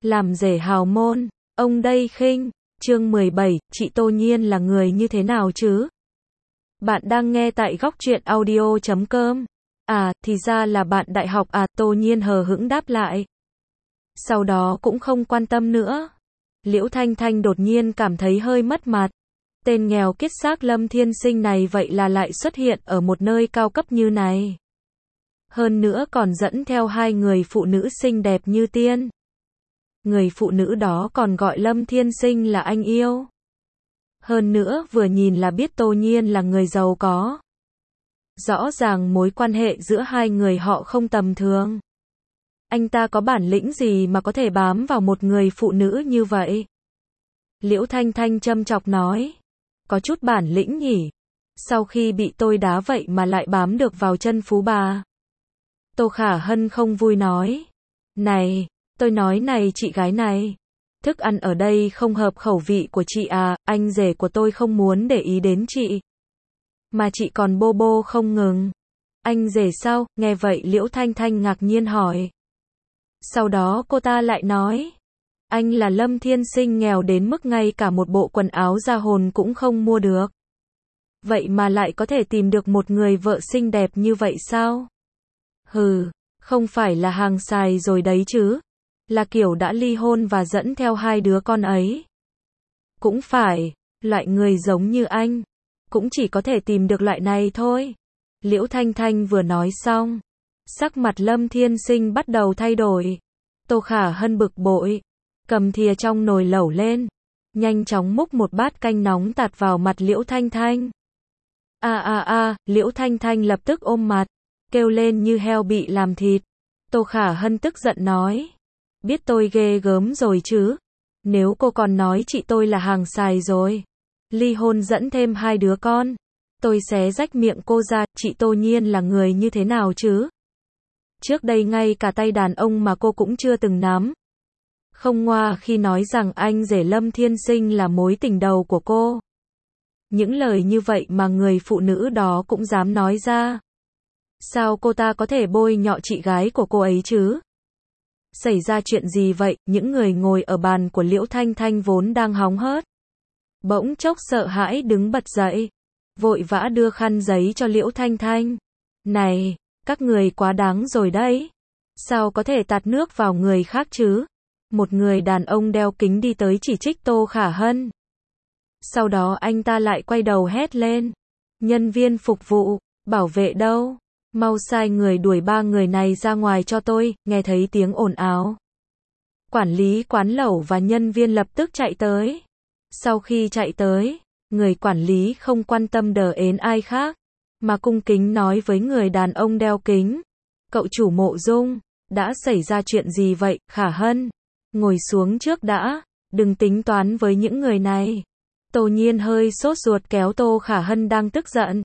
Làm rể hào môn, ông đây khinh. Chương 17, chị Tô Nhiên là người như thế nào chứ? Bạn đang nghe tại góc truyện audio.com. À, thì ra là bạn đại học à, Tô Nhiên hờ hững đáp lại. Sau đó cũng không quan tâm nữa. Liễu Thanh Thanh đột nhiên cảm thấy hơi mất mặt. Tên nghèo kiết xác Lâm Thiên Sinh này vậy là lại xuất hiện ở một nơi cao cấp như này. Hơn nữa còn dẫn theo hai người phụ nữ xinh đẹp như tiên. Người phụ nữ đó còn gọi Lâm Thiên Sinh là anh yêu. Hơn nữa vừa nhìn là biết Tô Nhiên là người giàu có. Rõ ràng mối quan hệ giữa hai người họ không tầm thường. Anh ta có bản lĩnh gì mà có thể bám vào một người phụ nữ như vậy? Liễu Thanh Thanh châm chọc nói. Có chút bản lĩnh nhỉ? Sau khi bị tôi đá vậy mà lại bám được vào chân phú bà. Tô Khả Hân không vui nói. Này, tôi nói này chị gái này. Thức ăn ở đây không hợp khẩu vị của chị à, anh rể của tôi không muốn để ý đến chị. Mà chị còn bô bô không ngừng. Anh rể sao? Nghe vậy Liễu Thanh Thanh ngạc nhiên hỏi. Sau đó cô ta lại nói. Anh là Lâm Thiên Sinh nghèo đến mức ngay cả một bộ quần áo da hồn cũng không mua được. Vậy mà lại có thể tìm được một người vợ xinh đẹp như vậy sao? Hừ, không phải là hàng xài rồi đấy chứ. Là kiểu đã ly hôn và dẫn theo hai đứa con ấy. Cũng phải, loại người giống như anh. Cũng chỉ có thể tìm được loại này thôi. Liễu Thanh Thanh vừa nói xong. Sắc mặt Lâm Thiên Sinh bắt đầu thay đổi. Tô Khả Hân bực bội. Cầm thìa trong nồi lẩu lên. Nhanh chóng múc một bát canh nóng tạt vào mặt Liễu Thanh Thanh. Liễu Thanh Thanh lập tức ôm mặt. Kêu lên như heo bị làm thịt. Tô Khả Hân tức giận nói. Biết tôi ghê gớm rồi chứ. Nếu cô còn nói chị tôi là hàng xài rồi. Ly hôn dẫn thêm hai đứa con. Tôi xé rách miệng cô ra, chị Tô Nhiên là người như thế nào chứ? Trước đây ngay cả tay đàn ông mà cô cũng chưa từng nắm. Không ngoa khi nói rằng anh rể Lâm Thiên Sinh là mối tình đầu của cô. Những lời như vậy mà người phụ nữ đó cũng dám nói ra. Sao cô ta có thể bôi nhọ chị gái của cô ấy chứ? Xảy ra chuyện gì vậy? Những người ngồi ở bàn của Liễu Thanh Thanh vốn đang hóng hớt. Bỗng chốc sợ hãi đứng bật dậy. Vội vã đưa khăn giấy cho Liễu Thanh Thanh. Này, các người quá đáng rồi đấy. Sao có thể tạt nước vào người khác chứ? Một người đàn ông đeo kính đi tới chỉ trích Tô Khả Hân. Sau đó anh ta lại quay đầu hét lên. Nhân viên phục vụ, bảo vệ đâu? Mau sai người đuổi ba người này ra ngoài cho tôi, nghe thấy tiếng ồn ào. Quản lý quán lẩu và nhân viên lập tức chạy tới. Sau khi chạy tới, người quản lý không quan tâm đờ ến ai khác, mà cung kính nói với người đàn ông đeo kính. Cậu chủ Mộ Dung, đã xảy ra chuyện gì vậy, Khả Hân? Ngồi xuống trước đã, đừng tính toán với những người này. Tô Nhiên hơi sốt ruột kéo Tô Khả Hân đang tức giận.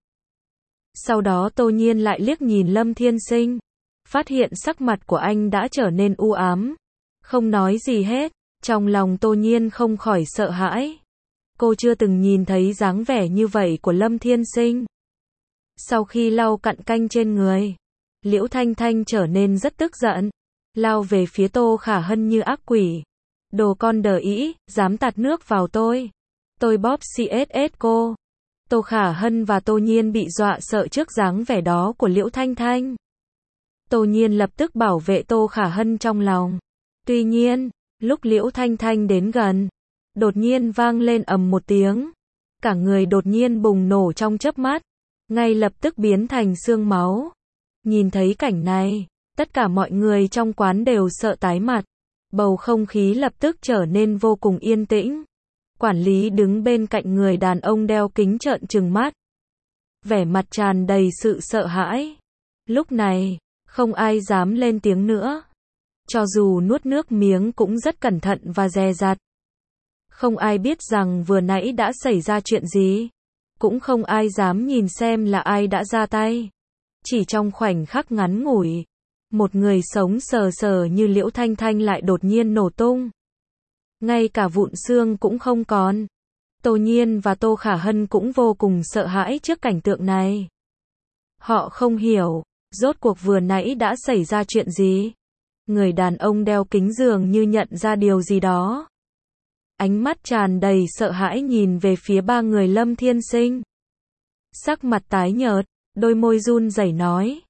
Sau đó Tô Nhiên lại liếc nhìn Lâm Thiên Sinh. Phát hiện sắc mặt của anh đã trở nên u ám. Không nói gì hết. Trong lòng Tô Nhiên không khỏi sợ hãi. Cô chưa từng nhìn thấy dáng vẻ như vậy của Lâm Thiên Sinh. Sau khi lau cặn canh trên người, Liễu Thanh Thanh trở nên rất tức giận. Lao về phía Tô Khả Hân như ác quỷ. Đồ con đờ ĩ, dám tạt nước vào tôi. Tôi bóp CSS cô. Tô Khả Hân và Tô Nhiên bị dọa sợ trước dáng vẻ đó của Liễu Thanh Thanh. Tô Nhiên lập tức bảo vệ Tô Khả Hân trong lòng. Tuy nhiên, lúc Liễu Thanh Thanh đến gần, đột nhiên vang lên ầm một tiếng. Cả người đột nhiên bùng nổ trong chớp mắt, ngay lập tức biến thành xương máu. Nhìn thấy cảnh này, tất cả mọi người trong quán đều sợ tái mặt. Bầu không khí lập tức trở nên vô cùng yên tĩnh. Quản lý đứng bên cạnh người đàn ông đeo kính trợn trừng mắt. Vẻ mặt tràn đầy sự sợ hãi. Lúc này, không ai dám lên tiếng nữa. Cho dù nuốt nước miếng cũng rất cẩn thận và dè dặt. Không ai biết rằng vừa nãy đã xảy ra chuyện gì. Cũng không ai dám nhìn xem là ai đã ra tay. Chỉ trong khoảnh khắc ngắn ngủi, một người sống sờ sờ như Liễu Thanh Thanh lại đột nhiên nổ tung. Ngay cả vụn xương cũng không còn. Tô Nhiên và Tô Khả Hân cũng vô cùng sợ hãi trước cảnh tượng này. Họ không hiểu, rốt cuộc vừa nãy đã xảy ra chuyện gì. Người đàn ông đeo kính dường như nhận ra điều gì đó. Ánh mắt tràn đầy sợ hãi nhìn về phía ba người Lâm Thiên Sinh. Sắc mặt tái nhợt, đôi môi run rẩy nói.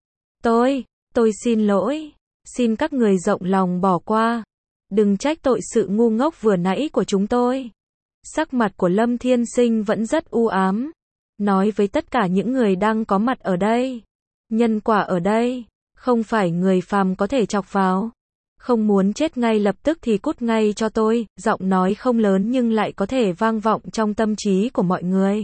Tôi xin lỗi. Xin các người rộng lòng bỏ qua. Đừng trách tội sự ngu ngốc vừa nãy của chúng tôi. Sắc mặt của Lâm Thiên Sinh vẫn rất u ám. Nói với tất cả những người đang có mặt ở đây. Nhân quả ở đây, không phải người phàm có thể chọc vào. Không muốn chết ngay lập tức thì cút ngay cho tôi. Giọng nói không lớn nhưng lại có thể vang vọng trong tâm trí của mọi người.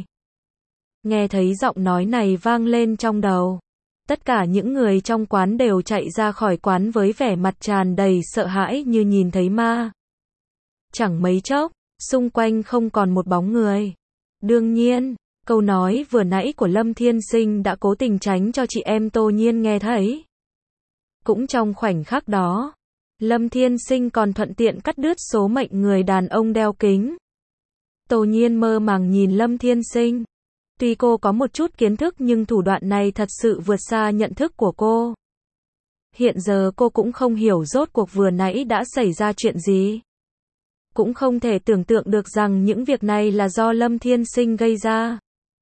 Nghe thấy giọng nói này vang lên trong đầu. Tất cả những người trong quán đều chạy ra khỏi quán với vẻ mặt tràn đầy sợ hãi như nhìn thấy ma. Chẳng mấy chốc, xung quanh không còn một bóng người. Đương nhiên, câu nói vừa nãy của Lâm Thiên Sinh đã cố tình tránh cho chị em Tô Nhiên nghe thấy. Cũng trong khoảnh khắc đó, Lâm Thiên Sinh còn thuận tiện cắt đứt số mệnh người đàn ông đeo kính. Tô Nhiên mơ màng nhìn Lâm Thiên Sinh. Tuy cô có một chút kiến thức nhưng thủ đoạn này thật sự vượt xa nhận thức của cô. Hiện giờ cô cũng không hiểu rốt cuộc vừa nãy đã xảy ra chuyện gì. Cũng không thể tưởng tượng được rằng những việc này là do Lâm Thiên Sinh gây ra.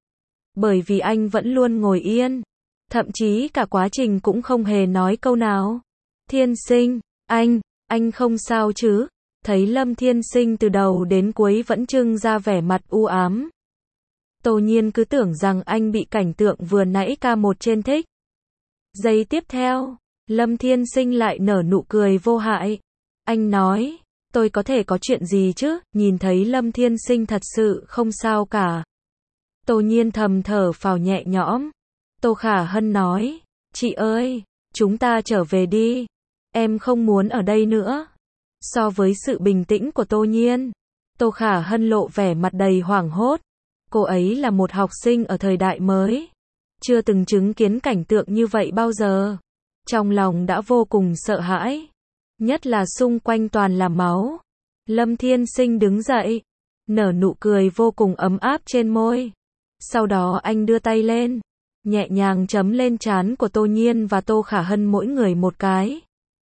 Bởi vì anh vẫn luôn ngồi yên. Thậm chí cả quá trình cũng không hề nói câu nào. Thiên Sinh, anh không sao chứ? Thấy Lâm Thiên Sinh từ đầu đến cuối vẫn trưng ra vẻ mặt u ám. Tô Nhiên cứ tưởng rằng anh bị cảnh tượng vừa nãy ca một trên thích. Giây tiếp theo, Lâm Thiên Sinh lại nở nụ cười vô hại. Anh nói, tôi có thể có chuyện gì chứ? Nhìn thấy Lâm Thiên Sinh thật sự không sao cả. Tô Nhiên thầm thở phào nhẹ nhõm. Tô Khả Hân nói, chị ơi, chúng ta trở về đi. Em không muốn ở đây nữa. So với sự bình tĩnh của Tô Nhiên, Tô Khả Hân lộ vẻ mặt đầy hoảng hốt. Cô ấy là một học sinh ở thời đại mới. Chưa từng chứng kiến cảnh tượng như vậy bao giờ. Trong lòng đã vô cùng sợ hãi. Nhất là xung quanh toàn là máu. Lâm Thiên Sinh đứng dậy. Nở nụ cười vô cùng ấm áp trên môi. Sau đó anh đưa tay lên. Nhẹ nhàng chấm lên trán của Tô Nhiên và Tô Khả Hân mỗi người một cái.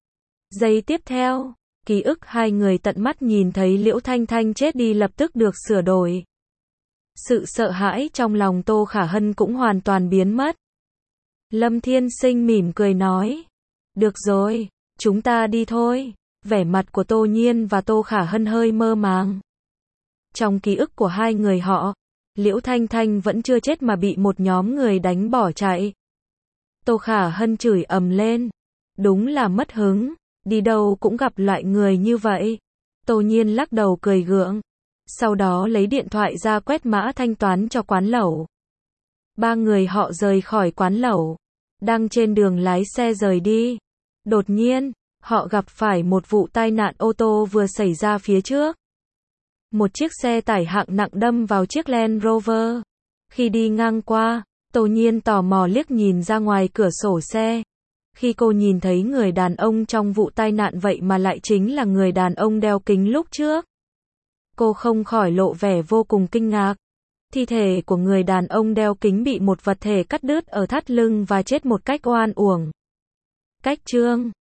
Giây tiếp theo, ký ức hai người tận mắt nhìn thấy Liễu Thanh Thanh chết đi lập tức được sửa đổi. Sự sợ hãi trong lòng Tô Khả Hân cũng hoàn toàn biến mất. Lâm Thiên Sinh mỉm cười nói. Được rồi, chúng ta đi thôi. Vẻ mặt của Tô Nhiên và Tô Khả Hân hơi mơ màng. Trong ký ức của hai người họ, Liễu Thanh Thanh vẫn chưa chết mà bị một nhóm người đánh bỏ chạy. Tô Khả Hân chửi ầm lên. Đúng là mất hứng, đi đâu cũng gặp loại người như vậy. Tô Nhiên lắc đầu cười gượng. Sau đó lấy điện thoại ra quét mã thanh toán cho quán lẩu. Ba người họ rời khỏi quán lẩu. Đang trên đường lái xe rời đi. Đột nhiên, họ gặp phải một vụ tai nạn ô tô vừa xảy ra phía trước. Một chiếc xe tải hạng nặng đâm vào chiếc Land Rover. Khi đi ngang qua, Tô Nhiên tò mò liếc nhìn ra ngoài cửa sổ xe. Khi cô nhìn thấy người đàn ông trong vụ tai nạn vậy mà lại chính là người đàn ông đeo kính lúc trước. Cô không khỏi lộ vẻ vô cùng kinh ngạc. Thi thể của người đàn ông đeo kính bị một vật thể cắt đứt ở thắt lưng và chết một cách oan uổng. Cách chương